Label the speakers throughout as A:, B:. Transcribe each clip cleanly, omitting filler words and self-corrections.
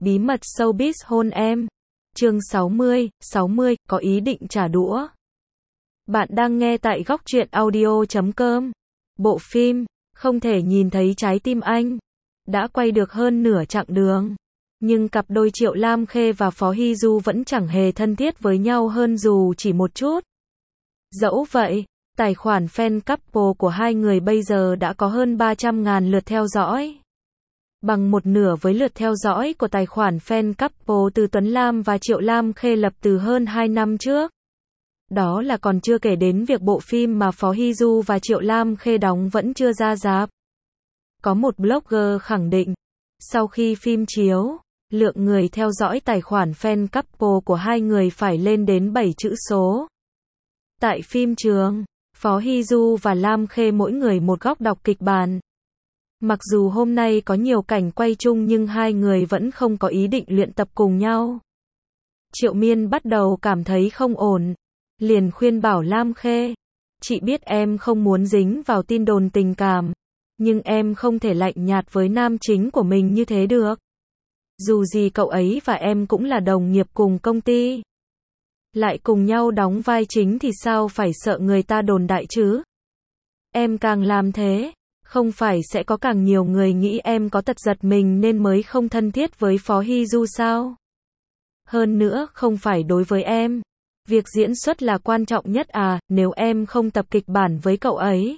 A: Bí mật showbiz hôn em. Chương 60, có ý định trả đũa. Bạn đang nghe tại góc truyện audio.com. Bộ phim Không thể nhìn thấy trái tim anh đã quay được hơn nửa chặng đường, nhưng cặp đôi Triệu Lam Khê và Phó Hy Du vẫn chẳng hề thân thiết với nhau hơn dù chỉ một chút. Dẫu vậy, tài khoản fan couple của hai người bây giờ đã có hơn 300.000 lượt theo dõi, bằng một nửa với lượt theo dõi của tài khoản fan couple từ Tuấn Lam và Triệu Lam Khê lập từ hơn 2 năm trước. Đó là còn chưa kể đến việc bộ phim mà Phó Hy Du và Triệu Lam Khê đóng vẫn chưa ra rạp. Có một blogger khẳng định, sau khi phim chiếu, lượng người theo dõi tài khoản fan couple của hai người phải lên đến 7 chữ số. Tại phim trường, Phó Hy Du và Lam Khê mỗi người một góc đọc kịch bản. Mặc dù hôm nay có nhiều cảnh quay chung nhưng hai người vẫn không có ý định luyện tập cùng nhau. Triệu Miên bắt đầu cảm thấy không ổn, liền khuyên bảo Lam Khê, chị biết em không muốn dính vào tin đồn tình cảm, nhưng em không thể lạnh nhạt với nam chính của mình như thế được. Dù gì cậu ấy và em cũng là đồng nghiệp cùng công ty, lại cùng nhau đóng vai chính thì sao phải sợ người ta đồn đại chứ? Em càng làm thế, không phải sẽ có càng nhiều người nghĩ em có tật giật mình nên mới không thân thiết với Phó Hy Du sao? Hơn nữa, không phải đối với em, việc diễn xuất là quan trọng nhất à, nếu em không tập kịch bản với cậu ấy,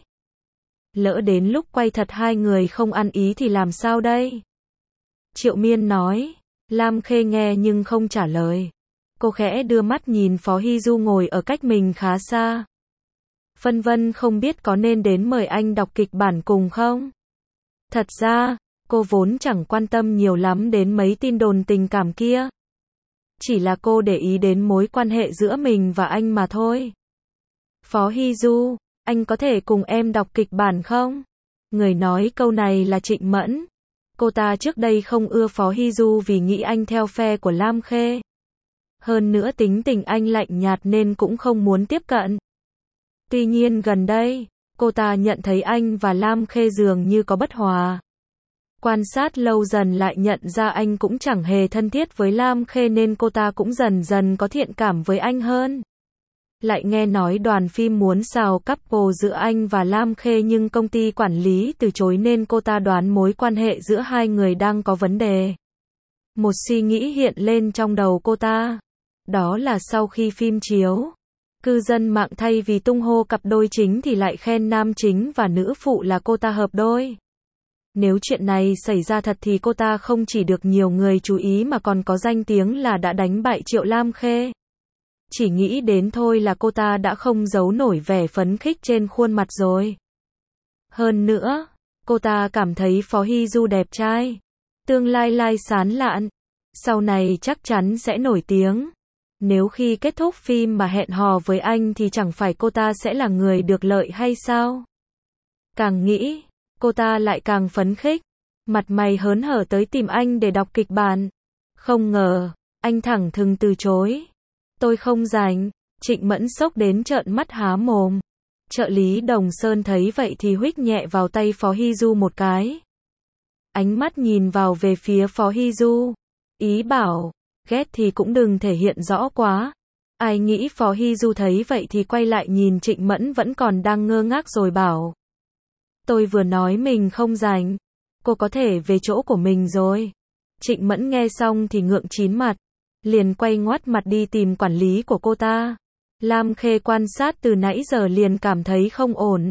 A: lỡ đến lúc quay thật hai người không ăn ý thì làm sao đây? Triệu Miên nói. Lam Khê nghe nhưng không trả lời. Cô khẽ đưa mắt nhìn Phó Hy Du ngồi ở cách mình khá xa, phân vân không biết có nên đến mời anh đọc kịch bản cùng không. Thật ra, cô vốn chẳng quan tâm nhiều lắm đến mấy tin đồn tình cảm kia. Chỉ là cô để ý đến mối quan hệ giữa mình và anh mà thôi. Phó Hy Du, anh có thể cùng em đọc kịch bản không? Người nói câu này là Trịnh Mẫn. Cô ta trước đây không ưa Phó Hy Du vì nghĩ anh theo phe của Lam Khê. Hơn nữa tính tình anh lạnh nhạt nên cũng không muốn tiếp cận. Tuy nhiên gần đây, cô ta nhận thấy anh và Lam Khê dường như có bất hòa. Quan sát lâu dần lại nhận ra anh cũng chẳng hề thân thiết với Lam Khê nên cô ta cũng dần dần có thiện cảm với anh hơn. Lại nghe nói đoàn phim muốn xào couple giữa anh và Lam Khê nhưng công ty quản lý từ chối nên cô ta đoán mối quan hệ giữa hai người đang có vấn đề. Một suy nghĩ hiện lên trong đầu cô ta. Đó là sau khi phim chiếu, cư dân mạng thay vì tung hô cặp đôi chính thì lại khen nam chính và nữ phụ là cô ta hợp đôi. Nếu chuyện này xảy ra thật thì cô ta không chỉ được nhiều người chú ý mà còn có danh tiếng là đã đánh bại Triệu Lam Khê. Chỉ nghĩ đến thôi là cô ta đã không giấu nổi vẻ phấn khích trên khuôn mặt rồi. Hơn nữa, cô ta cảm thấy Phó Hy Du đẹp trai, tương lai lai sán lạn, sau này chắc chắn sẽ nổi tiếng. Nếu khi kết thúc phim mà hẹn hò với anh thì chẳng phải cô ta sẽ là người được lợi hay sao? Càng nghĩ, cô ta lại càng phấn khích, mặt mày hớn hở tới tìm anh để đọc kịch bản. Không ngờ, anh thẳng thừng từ chối. Tôi không rảnh. Trịnh Mẫn sốc đến trợn mắt há mồm. Trợ lý Đồng Sơn thấy vậy thì huých nhẹ vào tay Phó Hy Du một cái. Ánh mắt nhìn vào về phía Phó Hy Du, ý bảo, ghét thì cũng đừng thể hiện rõ quá. Ai nghĩ Phó Hy Du thấy vậy thì quay lại nhìn Trịnh Mẫn vẫn còn đang ngơ ngác rồi bảo. Tôi vừa nói mình không rảnh, cô có thể về chỗ của mình rồi. Trịnh Mẫn nghe xong thì ngượng chín mặt, liền quay ngoắt mặt đi tìm quản lý của cô ta. Lam Khê quan sát từ nãy giờ liền cảm thấy không ổn.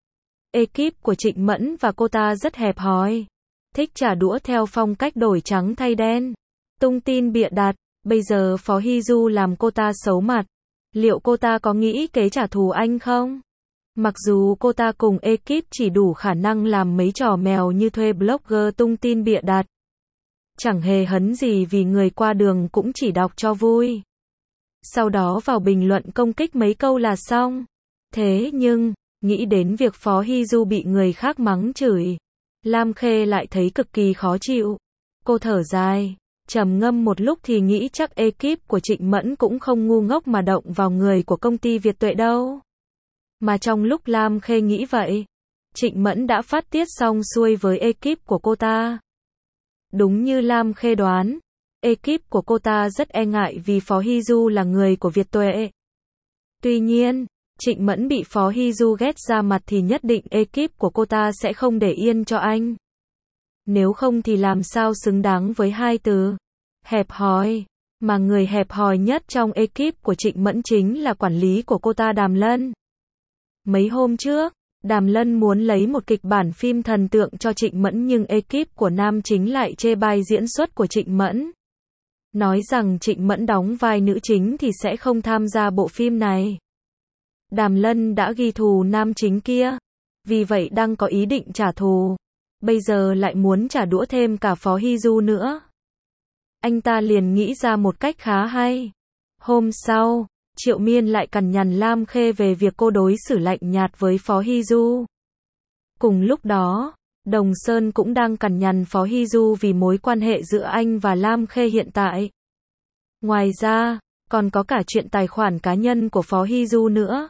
A: Ekip của Trịnh Mẫn và cô ta rất hẹp hòi, thích trả đũa theo phong cách đổi trắng thay đen, tung tin bịa đặt. Bây giờ Phó Hy Du làm cô ta xấu mặt, liệu cô ta có nghĩ kế trả thù anh không? Mặc dù cô ta cùng ekip chỉ đủ khả năng làm mấy trò mèo như thuê blogger tung tin bịa đặt, chẳng hề hấn gì vì người qua đường cũng chỉ đọc cho vui, sau đó vào bình luận công kích mấy câu là xong. Thế nhưng, nghĩ đến việc Phó Hy Du bị người khác mắng chửi, Lam Khê lại thấy cực kỳ khó chịu. Cô thở dài, trầm ngâm một lúc thì nghĩ chắc ekip của Trịnh Mẫn cũng không ngu ngốc mà động vào người của công ty Việt Tuệ đâu. Mà trong lúc Lam Khê nghĩ vậy, Trịnh Mẫn đã phát tiết xong xuôi với ekip của cô ta. Đúng như Lam Khê đoán, ekip của cô ta rất e ngại vì Phó Hy Du là người của Việt Tuệ. Tuy nhiên, Trịnh Mẫn bị Phó Hy Du ghét ra mặt thì nhất định ekip của cô ta sẽ không để yên cho anh. Nếu không thì làm sao xứng đáng với hai từ hẹp hòi, mà người hẹp hòi nhất trong ekip của Trịnh Mẫn chính là quản lý của cô ta Đàm Lân. Mấy hôm trước, Đàm Lân muốn lấy một kịch bản phim thần tượng cho Trịnh Mẫn nhưng ekip của nam chính lại chê bai diễn xuất của Trịnh Mẫn. Nói rằng Trịnh Mẫn đóng vai nữ chính thì sẽ không tham gia bộ phim này. Đàm Lân đã ghi thù nam chính kia, vì vậy đang có ý định trả thù. Bây giờ lại muốn trả đũa thêm cả Phó Hy Du nữa. Anh ta liền nghĩ ra một cách khá hay. Hôm sau, Triệu Miên lại cằn nhằn Lam Khê về việc cô đối xử lạnh nhạt với Phó Hy Du. Cùng lúc đó, Đồng Sơn cũng đang cằn nhằn Phó Hy Du vì mối quan hệ giữa anh và Lam Khê hiện tại. Ngoài ra, còn có cả chuyện tài khoản cá nhân của Phó Hy Du nữa.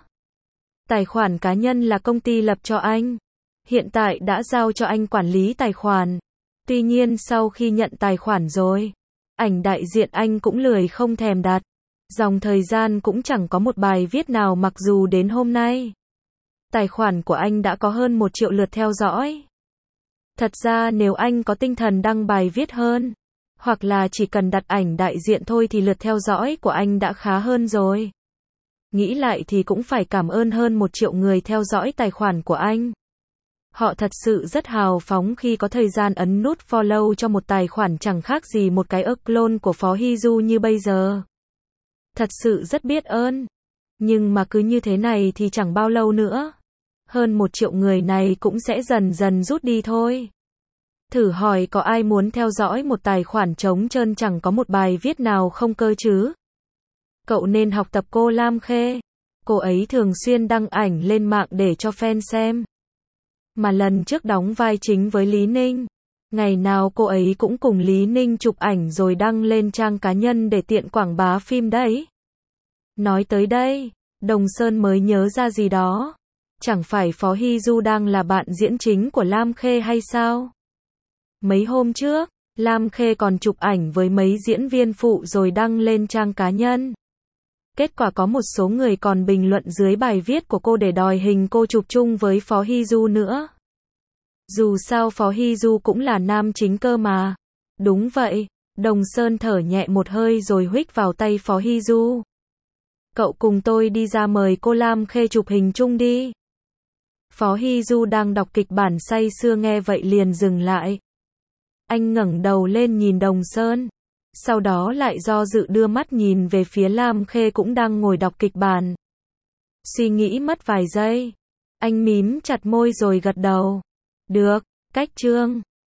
A: Tài khoản cá nhân là công ty lập cho anh. Hiện tại đã giao cho anh quản lý tài khoản. Tuy nhiên sau khi nhận tài khoản rồi, ảnh đại diện anh cũng lười không thèm đặt. Dòng thời gian cũng chẳng có một bài viết nào mặc dù đến hôm nay. Tài khoản của anh đã có hơn 1 triệu lượt theo dõi. Thật ra nếu anh có tinh thần đăng bài viết hơn, hoặc là chỉ cần đặt ảnh đại diện thôi thì lượt theo dõi của anh đã khá hơn rồi. Nghĩ lại thì cũng phải cảm ơn hơn 1 triệu người theo dõi tài khoản của anh. Họ thật sự rất hào phóng khi có thời gian ấn nút follow cho một tài khoản chẳng khác gì một cái clone của Phó Hy Du như bây giờ. Thật sự rất biết ơn. Nhưng mà cứ như thế này thì chẳng bao lâu nữa, hơn 1 triệu người này cũng sẽ dần dần rút đi thôi. Thử hỏi có ai muốn theo dõi một tài khoản trống trơn chẳng có một bài viết nào không cơ chứ? Cậu nên học tập cô Lam Khê. Cô ấy thường xuyên đăng ảnh lên mạng để cho fan xem. Mà lần trước đóng vai chính với Lý Ninh, ngày nào cô ấy cũng cùng Lý Ninh chụp ảnh rồi đăng lên trang cá nhân để tiện quảng bá phim đấy. Nói tới đây, Đồng Sơn mới nhớ ra gì đó. Chẳng phải Phó Hy Du đang là bạn diễn chính của Lam Khê hay sao? Mấy hôm trước, Lam Khê còn chụp ảnh với mấy diễn viên phụ rồi đăng lên trang cá nhân. Kết quả có một số người còn bình luận dưới bài viết của cô để đòi hình cô chụp chung với Phó Hy Du nữa. Dù sao Phó Hy Du cũng là nam chính cơ mà. Đúng vậy, Đồng Sơn thở nhẹ một hơi rồi huých vào tay Phó Hy Du. Cậu cùng tôi đi ra mời cô Lam Khê chụp hình chung đi. Phó Hy Du đang đọc kịch bản say sưa nghe vậy liền dừng lại. Anh ngẩng đầu lên nhìn Đồng Sơn. Sau đó lại do dự đưa mắt nhìn về phía Lam Khê cũng đang ngồi đọc kịch bản. Suy nghĩ mất vài giây. Anh mím chặt môi rồi gật đầu. Được, cách chương.